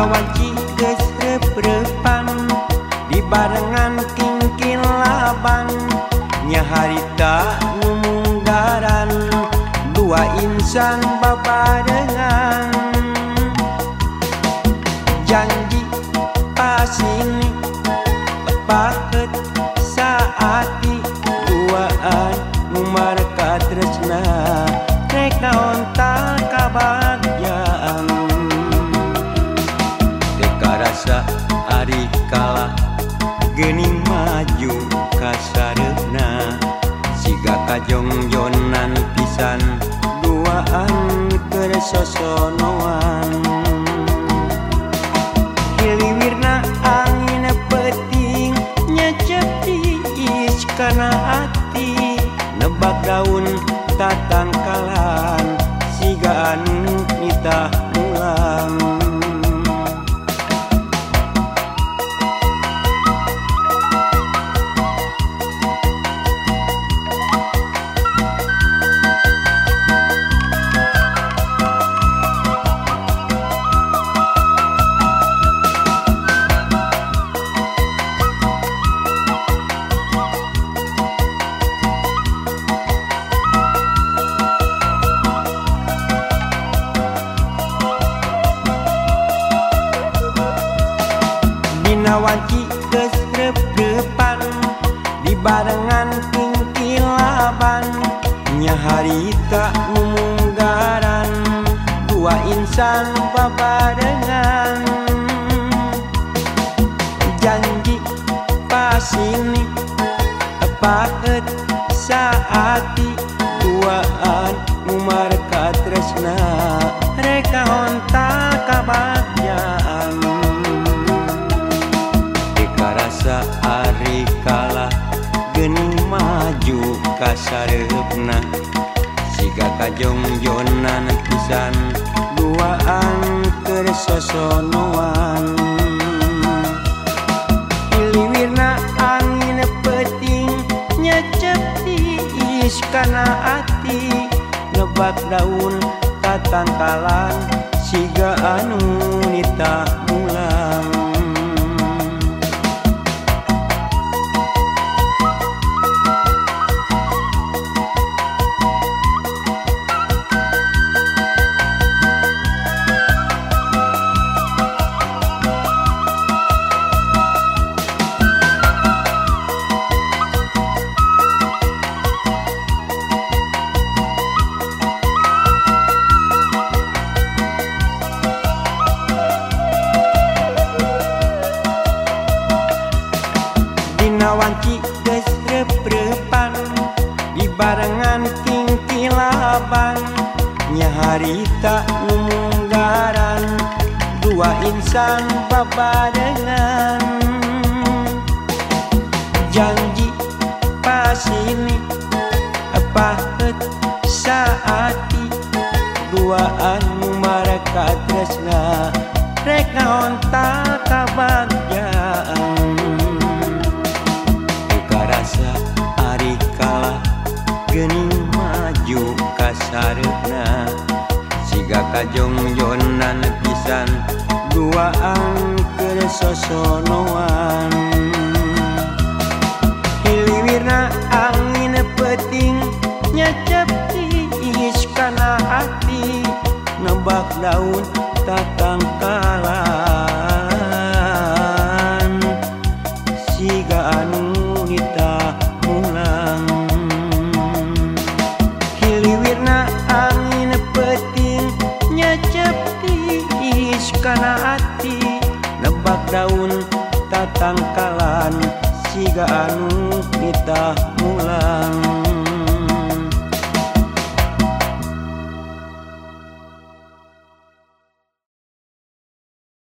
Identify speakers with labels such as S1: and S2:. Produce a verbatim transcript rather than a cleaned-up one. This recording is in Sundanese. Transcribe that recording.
S1: Dina wanci geus reup-reupan dibarengan kingkin laban nya harita nu munggaran dua insan babarengan janji pasini paket saati duaan numarka tresna rek naon tah kabagyaan teka rasa ari kala geuning maju ka sareupna siga kajongjonan pisan duaan keur sosonoan hiliwirna angin peuting nyecep tiis kana ati nebak daun tatangkalan siga anu nitah mulang Dina wanci geus reup-reupan dibarengan kingkin laban nya harita nu munggaran dua insan babarengan janji pasini paket saati duaan numarka tresna rek naon tah kabagyaan rasa ari kala geuning maju ka sareupna siga kajongjonan pisan duaan keur sosonoan hiliwirna angin peuting nyecep tiis kana ati nebak daun tatangkalan siga anu nitah mulang Dina wanci geus reup-reupan dibarengan kingkin laban nya harita nu munggaran dua insan babarengan janji pasini paket saati duaan numarka tresna rek naon tah kabagyaan rasa ari kala geuning maju ka sareupna siga kajongjonan pisan duaan keur sosonoan hiliwirna angin peuting nyecep tiis kana ati nebak daun tatangkalan siga anu nitah mulang hiliwirna angin peuting nyecep tiis kana ati nebak daun tatangkalan siga anu nitah mulang